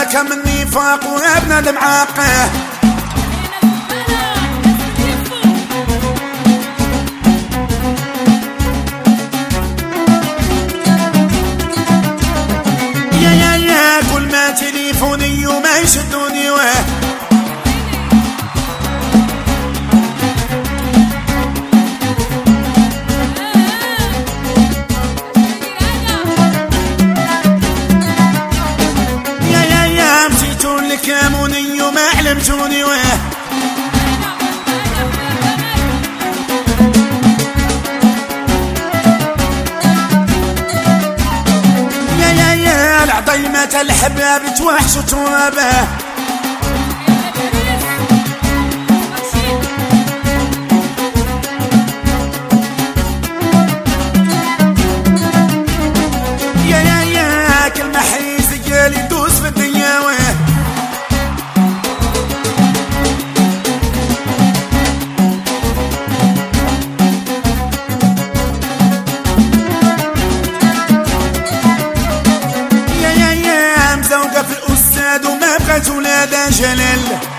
كم النفاق وابن المعاقه يا كل ما تليفوني وما يشدوني يا مشيتون لكاموني وما علمتوني يا العظيمة الحباب توحش وتوابه يا كل ما حيز قال يدوس في الدنيا مزوقة في الأستاذ وما بغات ولادها جلال